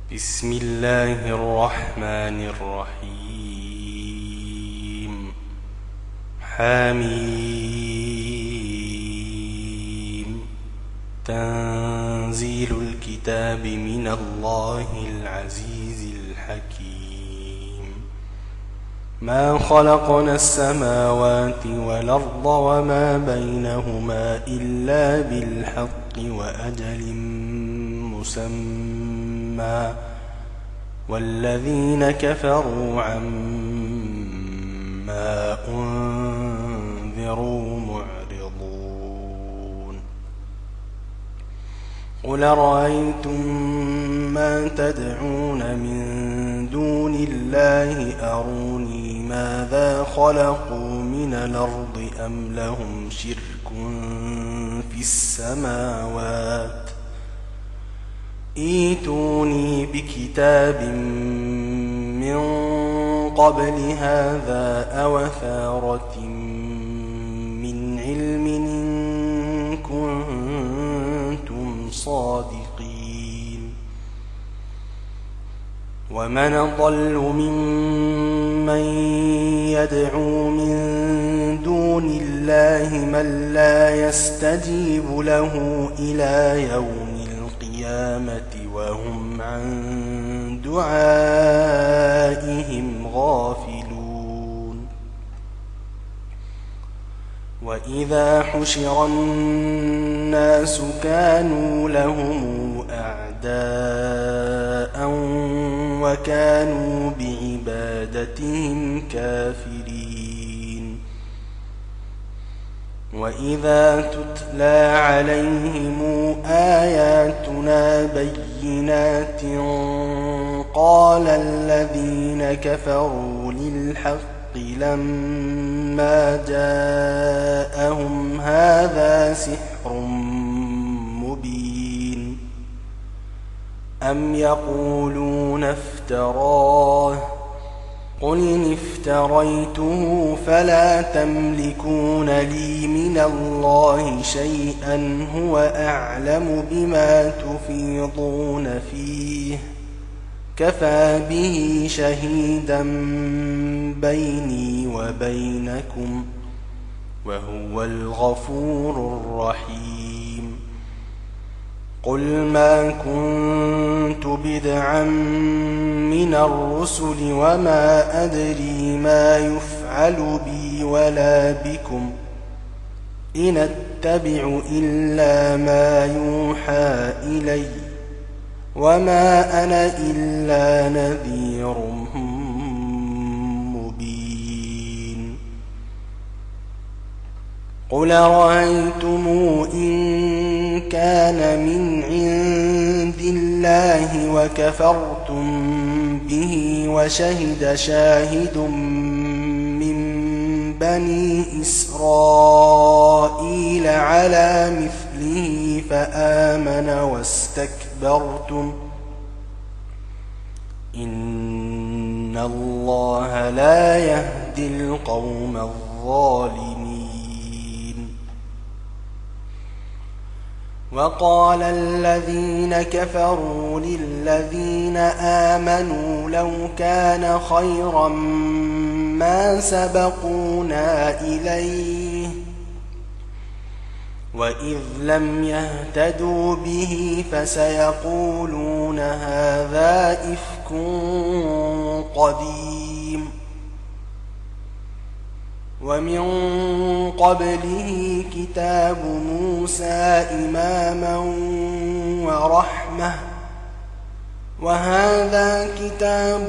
بسم الله الرحمن الرحيم. حميم. تنزيل الكتاب من الله العزيز الحكيم. ما خلقنا السماوات والأرض وما بينهما إلا بالحق وأجل مسمى، والذين كفروا عما أنذروا معرضون. قل رأيتم ما تدعون من دون الله أروني ماذا خلقوا من الأرض أم لهم شرك في السماوات، ائتوني بكتاب من قبل هذا أو أثارة من علم إن كنتم صادقين. ومن أضل ممن يدعو من دون الله من لا يستجيب له إلى يوم القيامة وهم عن دعائهم غافلون. وإذا حشر الناس كانوا لهم أعداء وكانوا بعبادتهم كافرين. وإذا تتلى عليهم آياتنا بينات قال الذين كفروا للحق لما جاءهم هذا سحر مبين، أم يقولون افتراه، قل إن افتريته فلا تملكون لي من الله شيئا هو أعلم بما تفيضون فيه، كفى به شهيدا بيني وبينكم وهو الغفور الرحيم. قل ما كنت بدعا من الرسل وما أدري ما يفعل بي ولا بكم، إن أتبع إلا ما يوحى إلي وما أنا إلا نذير مبين. قل رأيتم إن كان من عند الله وكفرتم به وشهد شاهد من بني إسرائيل على مثله فآمن واستكبرتم، إن الله لا يهدي القوم الظالمين. وقال الذين كفروا للذين آمنوا لو كان خيرا ما سبقونا إليه، وإذ لم يهتدوا به فسيقولون هذا إفك قديم. ومن قبله كتاب موسى إماما ورحمة، وهذا كتاب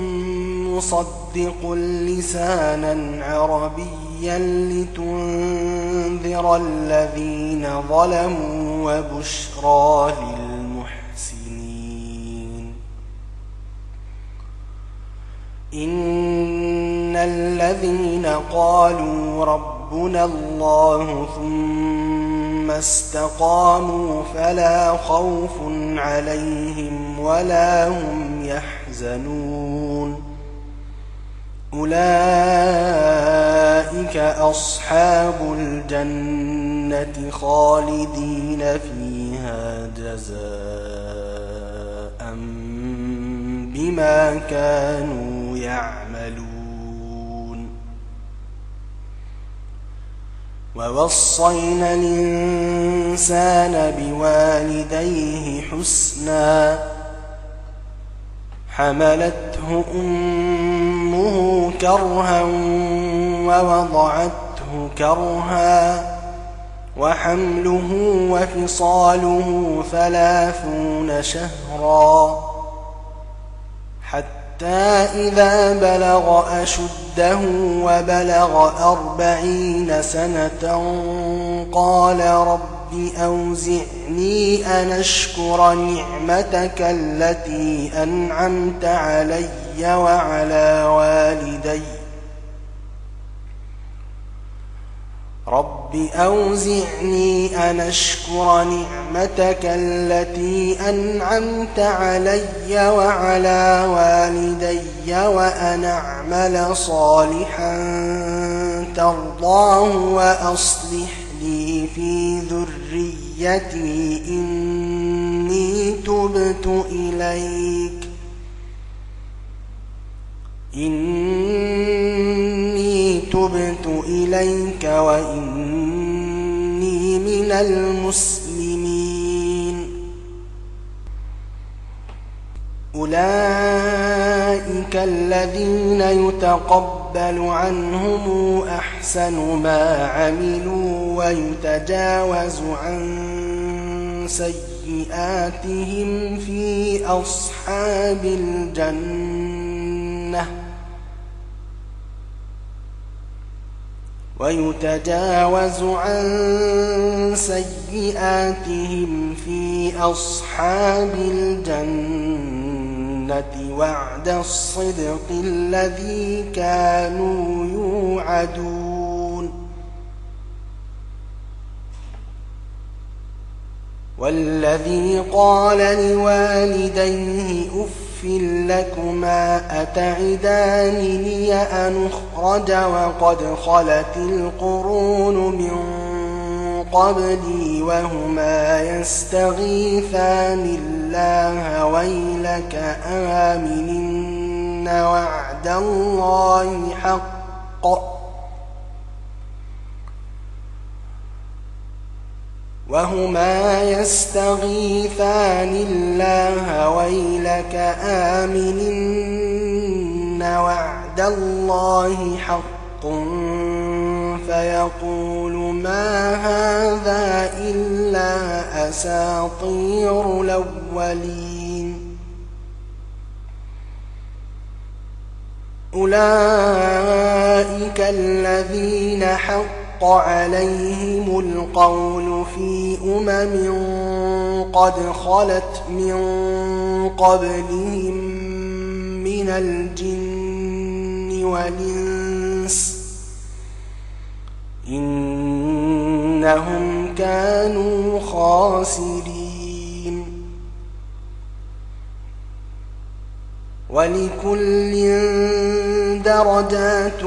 مصدق لسانا عربيا لتنذر الذين ظلموا وبشرى للمحسنين. إن الذين قالوا ربنا الله ثم استقاموا فلا خوف عليهم ولا هم يحزنون، أولئك أصحاب الجنة خالدين فيها جزاء بما كانوا يعملون. ووصينا الإنسان بوالديه حسنا حملته أمه كرها ووضعته كرها وحمله وفصاله 30 شهرا حتى إذا بلغ أشده وبلغ 40 سنة قال رب أوزعني أن أشكر نعمتك التي أنعمت علي وعلى والدي رب أوزعني أن أشكر نعمتك التي أنعمت علي وعلى والدي وأن أعمل صالحا ترضاه وأصلح لي في ذريتي إني تبت إليك وإني من المسلمين. أولئك الذين يتقبل عنهم أحسن ما عملوا ويتجاوز عن سيئاتهم في أصحاب الجنة وعد الصدق الذي كانوا يوعدون. والذي قال لوالديه أف لكما أتعدانني أن أخرج وقد خلت القرون من قبلي وهما يستغيثان الله ويلك آمن وعد الله حق وهما يستغيثان الله ويلك آمن وعد الله حق فيقول ما هذا إلا أساطير الأولين. أولئك الذين حق عليهم القول في قد خلت من قبلهم من الجن والإنس إنهم كانوا خاسرين. ولكل درجات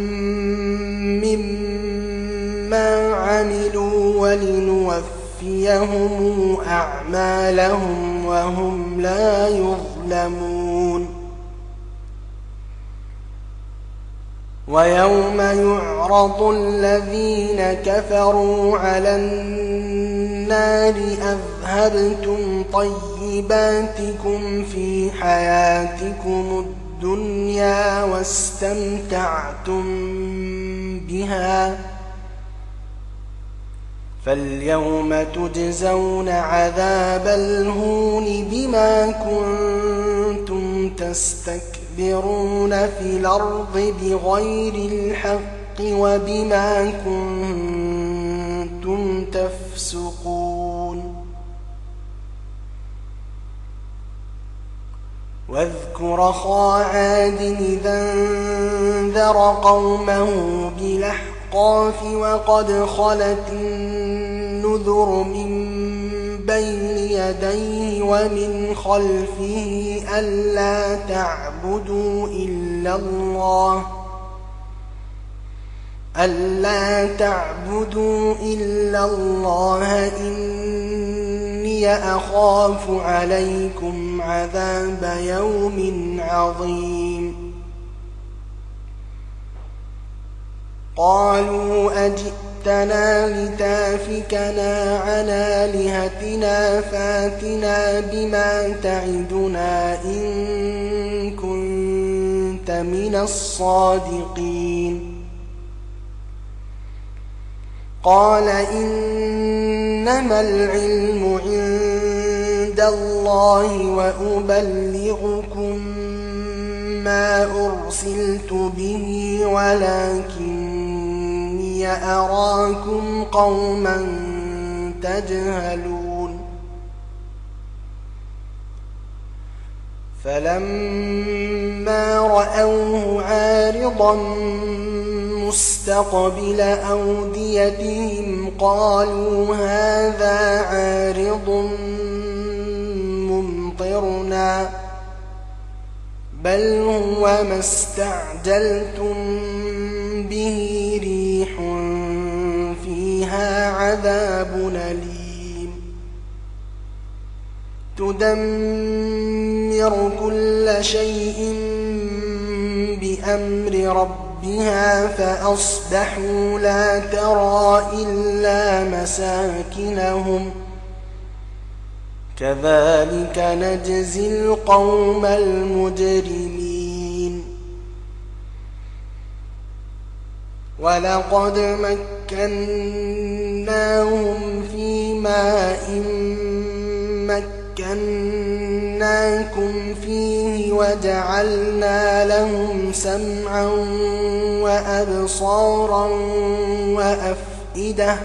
مما عملوا ولنوفيهم أعمالهم وهم لا يظلمون. ويوم يعرض الذين كفروا على النار أذهبتم طيباتكم في حياتكم الدنيا واستمتعتم بها فاليوم تجزون عذاب الهون بما كنتم تستكبرون في الأرض بغير الحق وبما كنتم تفسقون. واذكر أخا عاد إذا انذر قومه بالأحقاف وقد خلت النذر من بين يديه ومن خلفه ألا تعبدوا إلا الله إني إني أخاف عليكم عذاب يوم عظيم قالوا أجئتنا لتافكنا عن آلهتنا فاتنا بما تعدنا إن كنت من الصادقين قال إنما العلم عند الله وأبلغكم ما أرسلت به ولكني أراكم قوما تجهلون فلما رأوه عارضا مستقبل أوديتهم قالوا هذا عارض ممطرنا بل هو ما استعجلتم به ريح فيها عذاب أليم تدمر كل شيء بأمر ربها فأصبحوا لا ترى إلا مساكنهم كذلك نجزي القوم المجرمين ولقد مكناهم في ماء مكناكم فيه وجعلنا لهم سمعا وأبصارا وأفئدة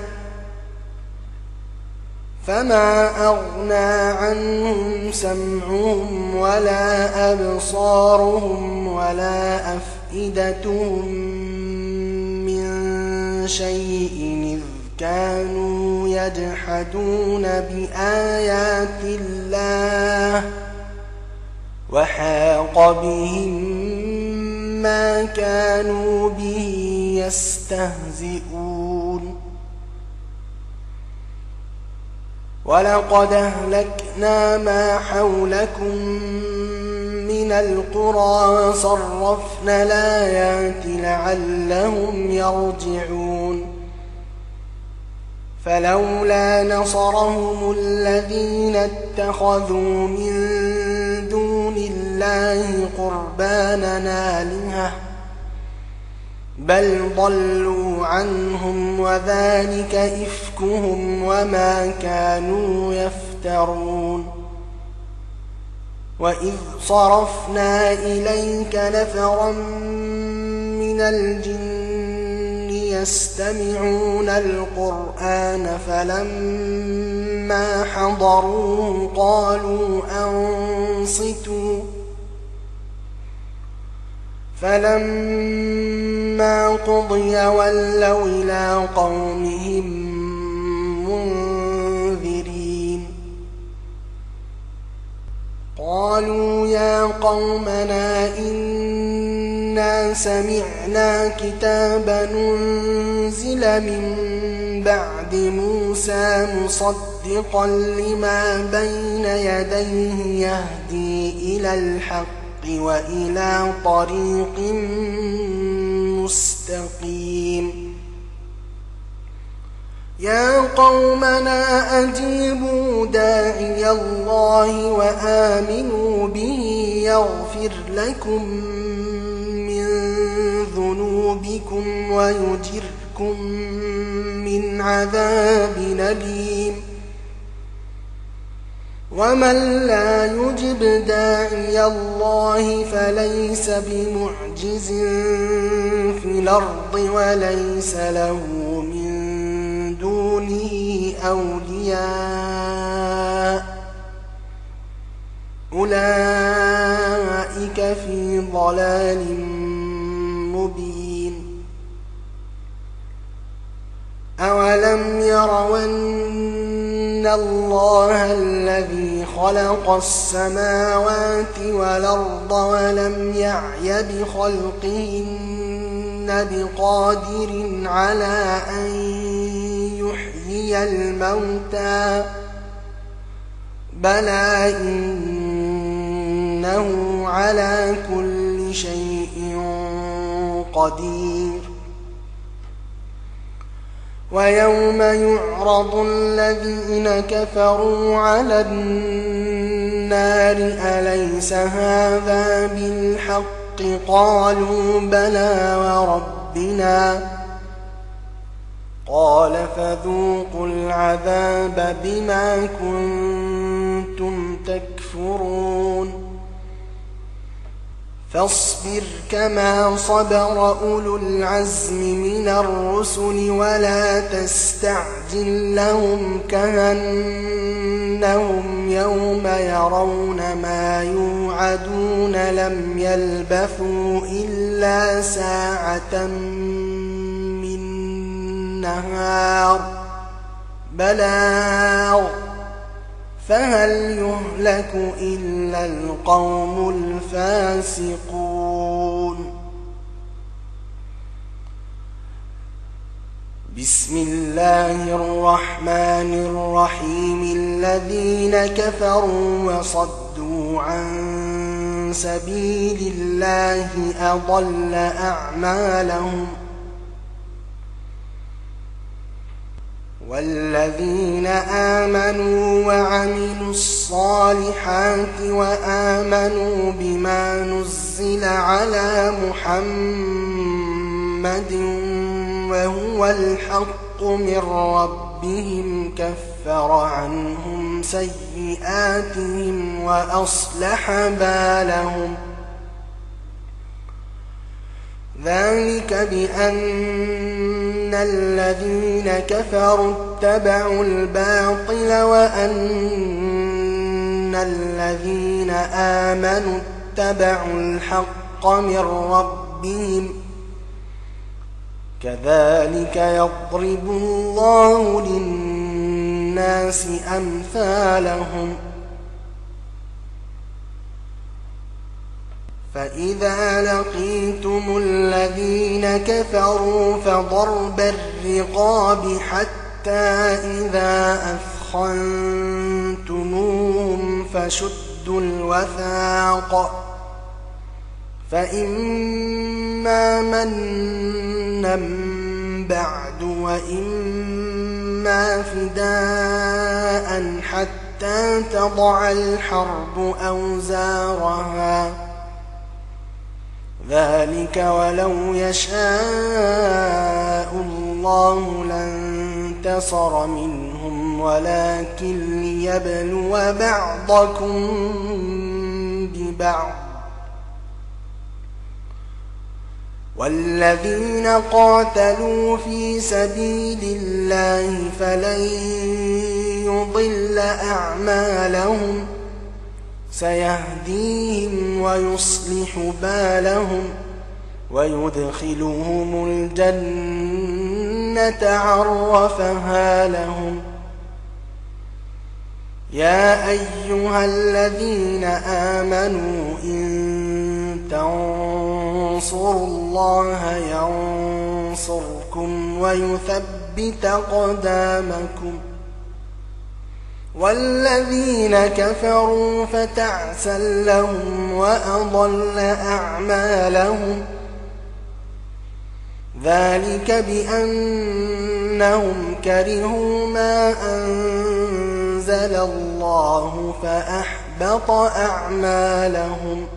فما أغنى عنهم سمعهم ولا أبصارهم ولا أفئدتهم من شيء إذ كانوا يجحدون بآيات الله وحاق بهم ما كانوا به يستهزئون ولقد أهلكنا ما حولكم من القرى صرفنا الآيات لعلهم يرجعون فلولا نصرهم الذين اتخذوا من دون الله قربانا آلهة بل ضلوا عنهم وذلك إفكهم وما كانوا يفترون وإذ صرفنا إليك نفرا من الجن يستمعون القرآن فلما حضروه قالوا أنصتوا فلما قضي ولوا إلى قومهم منذرين قالوا يا قومنا إنا سمعنا كتابا أنزل من بعد موسى مصدقا لما بين يديه يهدي إلى الحق وإلى طريق مستقيم يا قومنا أجيبوا داعي الله وآمنوا به يغفر لكم من ذنوبكم ويجركم من عذاب أليم ومن لا يجب داعي الله فليس بمعجز في الأرض وليس له من دونه أولياء أولئك في ضلال مبين أولم يروا أن الله الذي خلق السماوات والأرض ولم يعي بخلقهن بقادر على أن يحيي الموتى بلى إنه على كل شيء قدير ويوم يعرض الذين كفروا على النار أليس هذا بالحق قالوا بلى وربنا قال فذوقوا العذاب بما كنتم تكفرون فاصبر كما صبر أولو العزم من الرسل ولا تستعجل لهم كأنهم يوم يرون ما يوعدون لم يلبثوا إلا ساعة من نهار بلاغ فهل يهلك إلا القوم الفاسقون بسم الله الرحمن الرحيم الذين كفروا وصدوا عن سبيل الله أضل أعمالهم والذين آمنوا وعملوا الصالحات وآمنوا بما نزل على محمد وهو الحق من ربهم كفر عنهم سيئاتهم وأصلح بالهم ذلك بأن الذين كفروا اتبعوا الباطل وأن الذين آمنوا اتبعوا الحق من ربهم كذلك يضرب الله للناس أمثالهم فإذا لقيتم الذين كفروا فضرب الرقاب حتى إذا أثخنتموهم فشدوا الوثاق فإما منا بعد وإما فداء حتى تضع الحرب أوزارها ذلك ولو يشاء الله لانتصر منهم ولكن ليبلو بعضكم ببعض والذين قاتلوا في سبيل الله فلن يضل أعمالهم سيهديهم ويصلح بالهم ويدخلهم الجنة عرفها لهم يا أيها الذين آمنوا إن تنصروا الله ينصركم ويثبت أقدامكم والذين كفروا فتعسا لهم وأضل أعمالهم ذلك بأنهم كرهوا ما أنزل الله فأحبط أعمالهم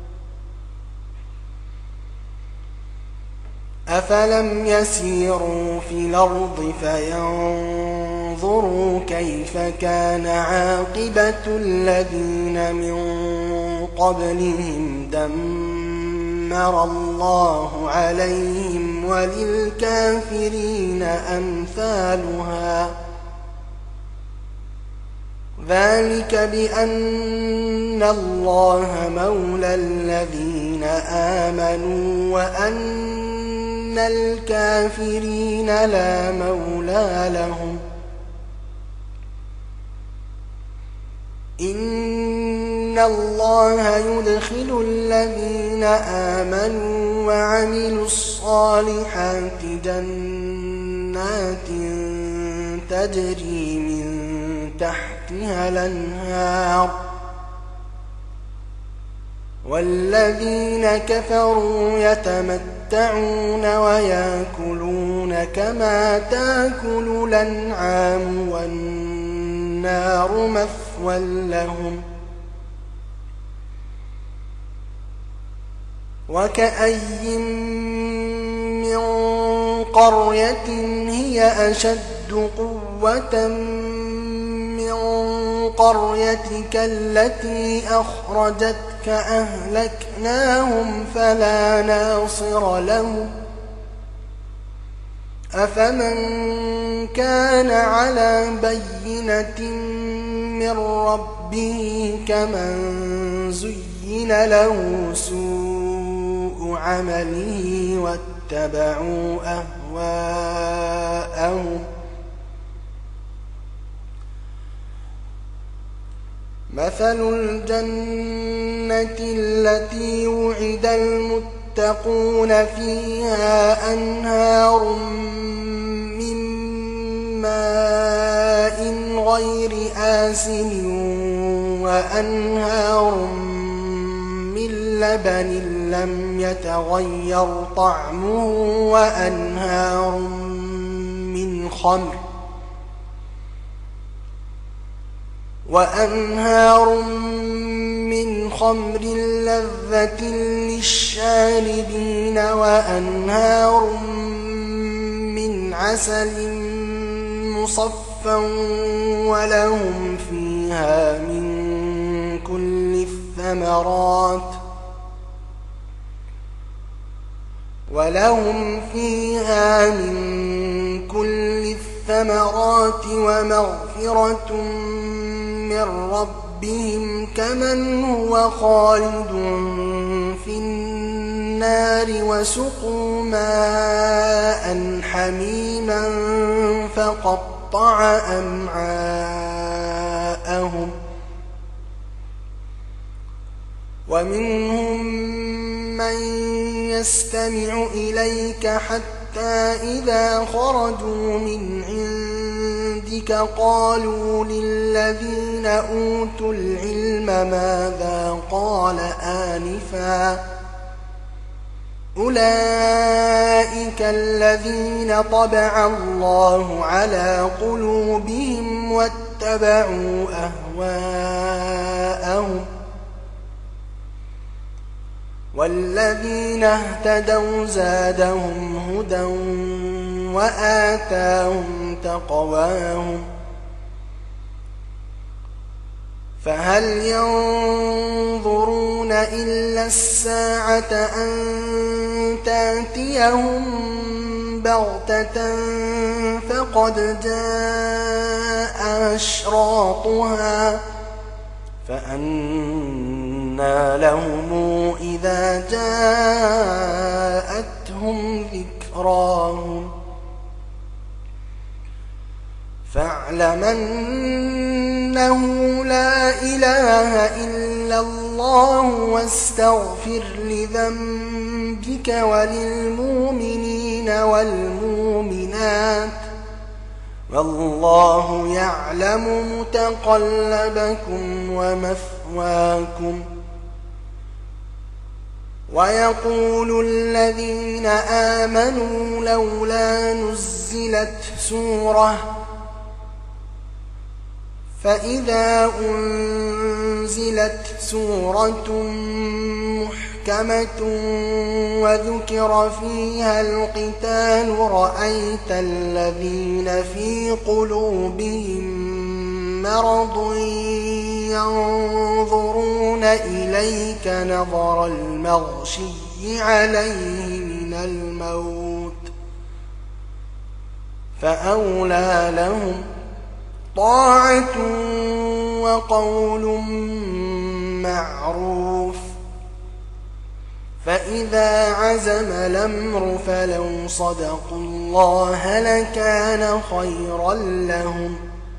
أفلم يسيروا في الأرض فينظروا كيف كان عاقبة الذين من قبلهم دمر الله عليهم وللكافرين أمثالها ذلك بأن الله مولى الذين آمنوا وأن الكافرين لا مولى لهم إن الله يدخل الذين آمنوا وعملوا الصالحات جنات تجري من تحت تحتها الأنهار والذين كفروا يتمتعون ويأكلون كما تأكل الأنعام والنار مثوى لهم وكأي من قرية هي أشد قوة من قريتك التي أخرجتك أهلكناهم فلا ناصر لهم أفمن كان على بينة من ربه كمن زين له سوء عمله واتبعوا أهواءهم مثل الجنة التي وعد المتقون فيها أنهار من ماء غير آسن وأنهار من لبن لم يتغير طعمه وأنهار من خمر لذة للشاربين وأنهار من عسل مصفى ولهم فيها من كل الثمرات ومغفرة من ربهم كمن هو خالد في النار وسقوا ماء حميما فقطع أمعاءهم ومنهم من يستمع إليك حتى إذا خرجوا من عندك قالوا للذين أوتوا العلم ماذا قال آنفا أولئك الذين طبع الله على قلوبهم واتبعوا أهواءهم والذين اهتدوا زادهم هدى وآتاهم تقواهم فهل ينظرون إلا الساعة أن تأتيهم بغتة فقد جاء أشراطها فأنى لهم إذا جاءتهم ذكراهم فاعلم أنه لا إله إلا الله واستغفر لذنبك وللمؤمنين والمؤمنات والله يعلم متقلبكم ومثواكم ويقول الذين آمنوا لولا نزلت سورة فإذا أنزلت سورة محكمة وذكر فيها القتال رأيت الذين في قلوبهم مرض ينظرون إليك نظر المغشي عليه من الموت فأولى لهم طاعة وقول معروف فإذا عزم الأمر فلو صدقوا الله لكان خيرا لهم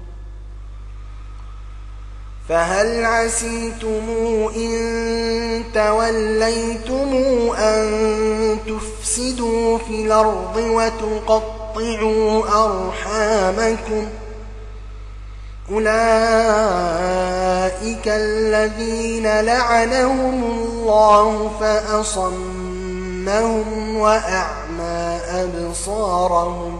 فهل عسيتم إن توليتم أن تفسدوا في الأرض وتقطعوا أرحامكم أولئك الذين لعنهم الله فأصمهم وأعمى أبصارهم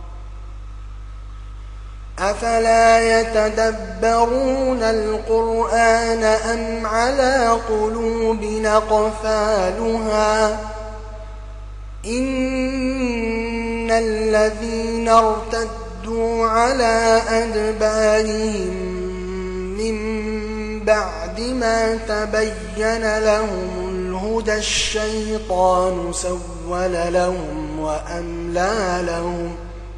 أفلا يتدبرون القرآن أم على قلوب أقفالها إن الذين ارتدوا على أدبارهم من بعد ما تبين لهم الهدى الشيطان سول لهم وأملى لهم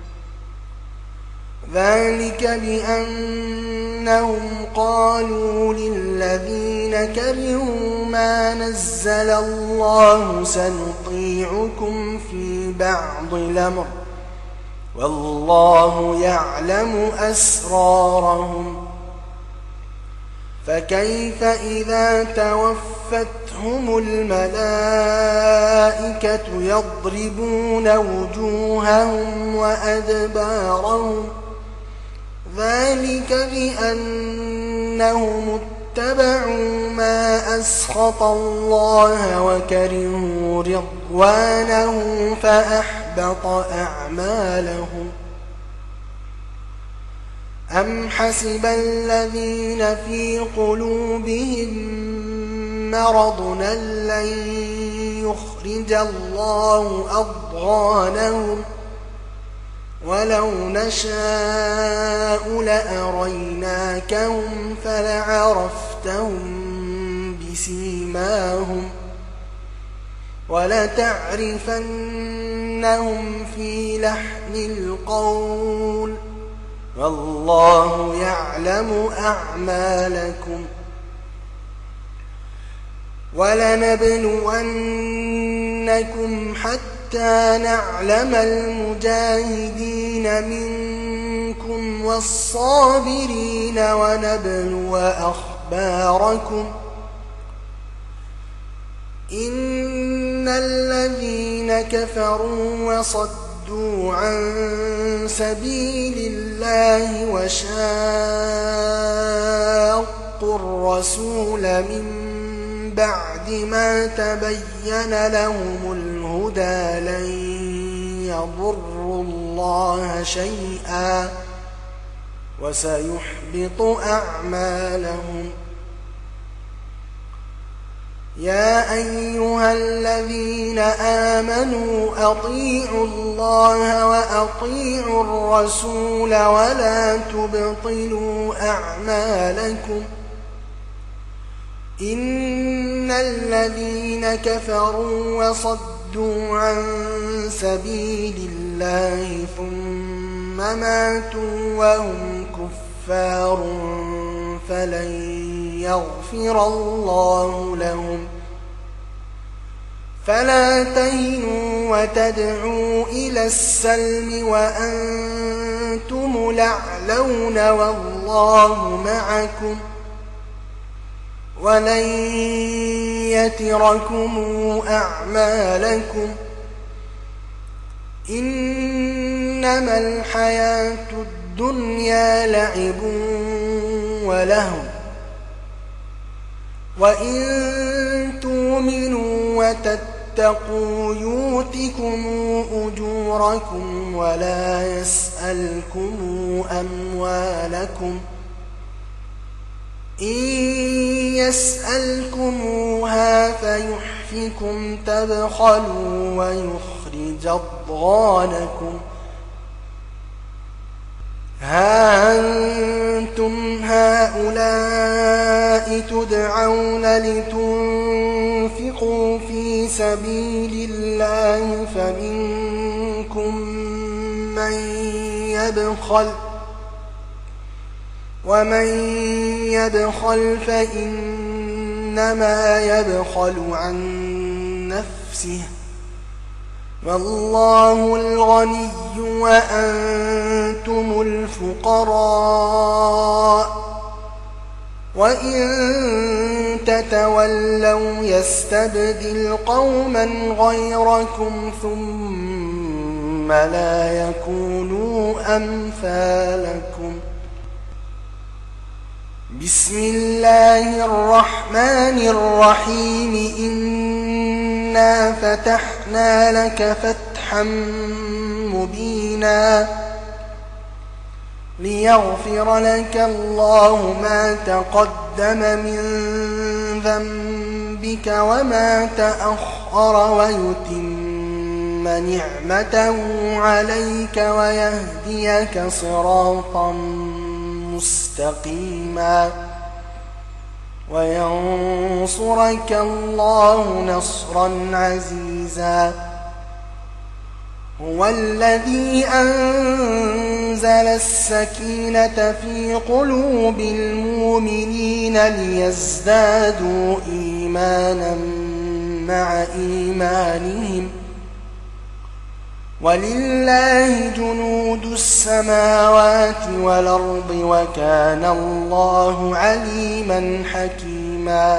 ذلك بأنهم قالوا للذين كرهوا ما نزل الله سنطيعكم في بعض الأمر والله يعلم أسرارهم فكيف إذا توفتهم الملائكة يضربون وجوههم وأدبارهم ذلك بأنهم اتبعوا ما أسخط الله وكرهوا رضوانه فأحبط أعمالهم أم حسب الذين في قلوبهم مرض أن لن يخرج الله أضغانهم ولو نشاء لأريناكهم فلعرفتهم بسيماهم ولتعرفنهم في لحن القول والله يعلم أعمالكم ولنبلونكم حتى نعلم المجاهدين منكم والصابرين ونبلو أخباركم إن الذين كفروا وصدوا عن سبيل الله وشاقوا الرسول من بعد ما تبين لهم الهدى لن يضروا الله شيئا وسيحبط أعمالهم يا أيها الذين آمنوا أطيعوا الله وأطيعوا الرسول ولا تبطلوا أعمالكم إن الذين كفروا وصدوا عن سبيل الله ثم ماتوا وهم كفار فلن يغفر الله لهم فلا تهنوا وتدعوا إلى السلم وأنتم الأعلون والله معكم ولن يتركم أعمالكم إنما الحياة الدنيا لعب ولهو وإن تؤمنوا وتتقوا يؤتكم أجوركم ولا يسألكم أموالكم إن يسألكموها فيحفكم تبخلوا ويخرج أضغانكم ها أنتم هؤلاء تدعون لتنفقوا في سبيل الله فمنكم من يبخل ومن يبخل فإنما يبخل عن نفسه والله الغني وأنتم الفقراء وإن تتولوا يستبدل قوما غيركم ثم لا يكونوا أمثالكم بسم الله الرحمن الرحيم إنا فتحنا لك فتحا مبينا ليغفر لك الله ما تقدم من ذنبك وما تأخر ويتم نعمته عليك ويهديك صراطا مستقيما وينصرك الله نصرا عزيزا هو الذي أنزل السكينة في قلوب المؤمنين ليزدادوا إيمانا مع إيمانهم ولله جنود السماوات والأرض وكان الله عليما حكيما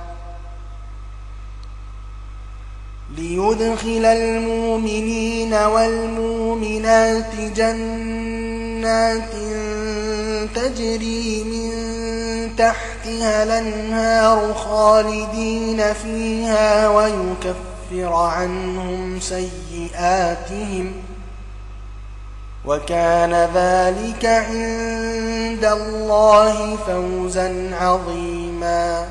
ليدخل المؤمنين والمؤمنات جنات تجري من تحتها الأنهار خالدين فيها ويكفر عنهم سيئاتهم وكان ذلك عند الله فوزا عظيما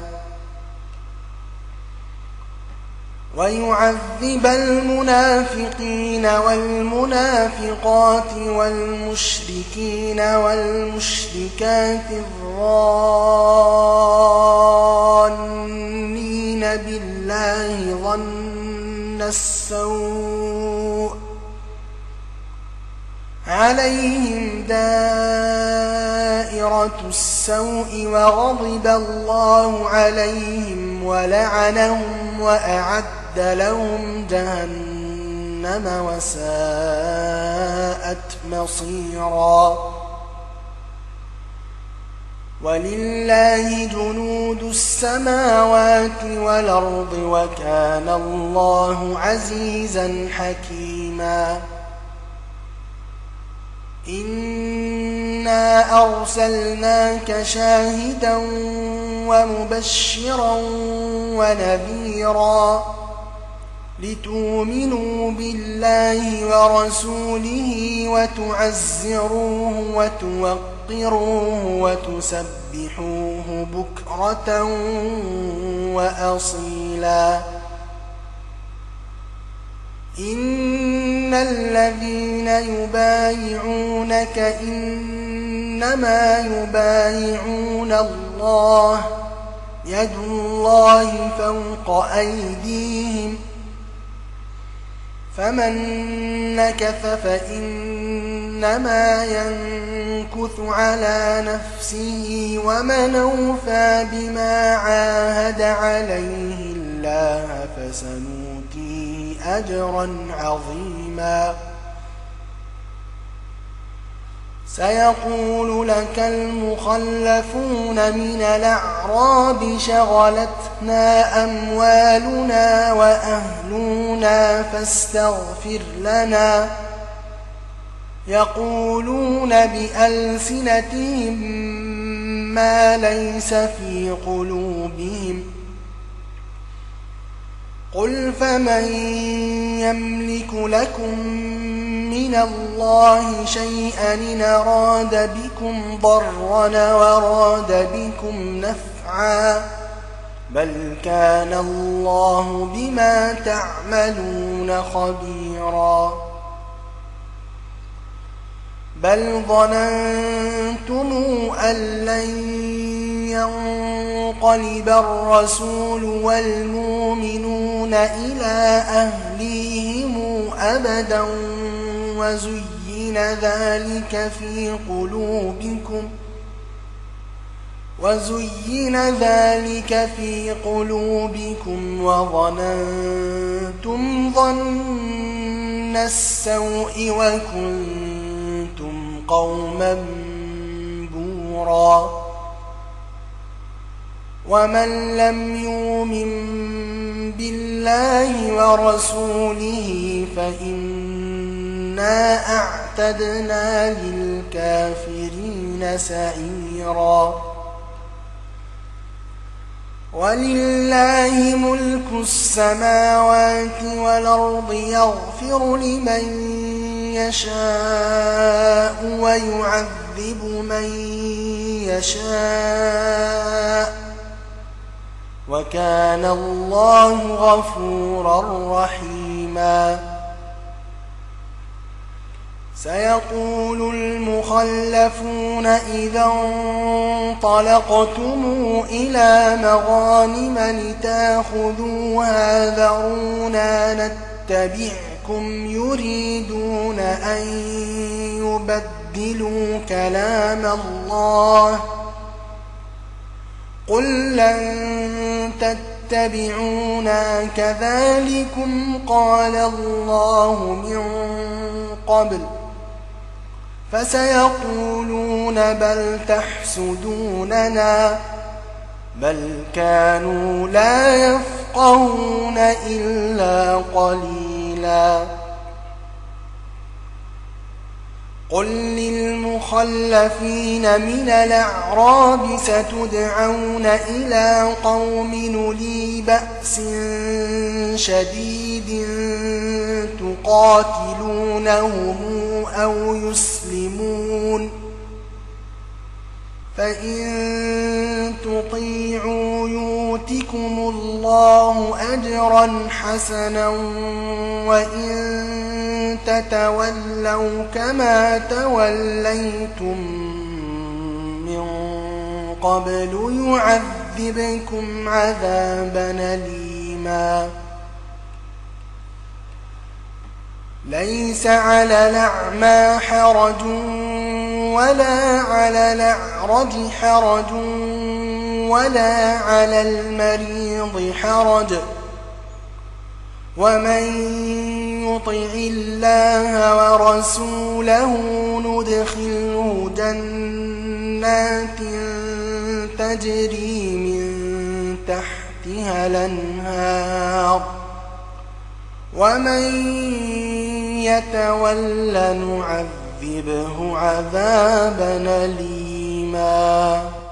ويعذب المنافقين والمنافقات والمشركين والمشركات الظانين بالله ظن السوء عليهم دائرة السوء وغضب الله عليهم ولعنهم وأعد لهم جهنم وساءت مصيرا ولله جنود السماوات والأرض وكان الله عزيزا حكيما إنا أرسلناك شاهدا ومبشرا ونذيرا لتؤمنوا بالله ورسوله وتعزروه وتوقروه وتسبحوه بكرة وأصيلا إن الذين يبايعونك إنما يبايعون الله يد الله فوق أيديهم فمن نكث فإنما ينكث على نفسه ومن أوفى بما عاهد عليه الله فسنؤتيه أجرا عظيما سيقول لك المخلفون من الأعراب شغلتنا أموالنا وأهلنا فاستغفر لنا يقولون بألسنتهم ما ليس في قلوبهم قل فمن يملك لكم من الله شيئا إن أراد بكم ضرا وراد بكم نفعا بل كان الله بما تعملون خبيرا بل ظننتم أن لن ينقلب الرسول والمؤمنون إلى أهليهم أبدا وزين ذلك في قلوبكم وظننتم ظن السوء وكنتم قوما بورا ومن لم يؤمن بالله ورسوله فإنا أعتدنا للكافرين سعيرا ولله ملك السماوات والأرض يغفر لمن يشاء ويعذب من يشاء وكان الله غفورا رحيما سيقول المخلفون إذا انطلقتم إلى مغانم لتاخذوها ذرونا نتبعكم يريدون أن يبدلوا كلام الله قل لن تتبعونا كذلكم قال الله من قبل فسيقولون بل تحسدوننا بل كانوا لا يفقهون إلا قليلا قل للمخلفين من الأعراب ستدعون إلى قوم أولي بأس شديد تقاتلونهم أو يسلمون فإن تطيعوا يؤتكم الله أجرا حسنا وإن تتولوا كما توليتم من قبل يعذبكم عذابا أليما ليس على الأعمى حرج ولا على الأعرج حرج ولا على المريض حرج ومن يطع الله ورسوله ندخله جنات تجري من تحتها الأنهار ومن يتول نعذبه عذابا أليما